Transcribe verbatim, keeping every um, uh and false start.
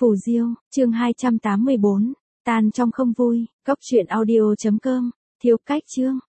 Phù Diêu, chương hai trăm tám mươi bốn, tan trong không vui, cốc truyện audio chấm com, thiếu cách chương.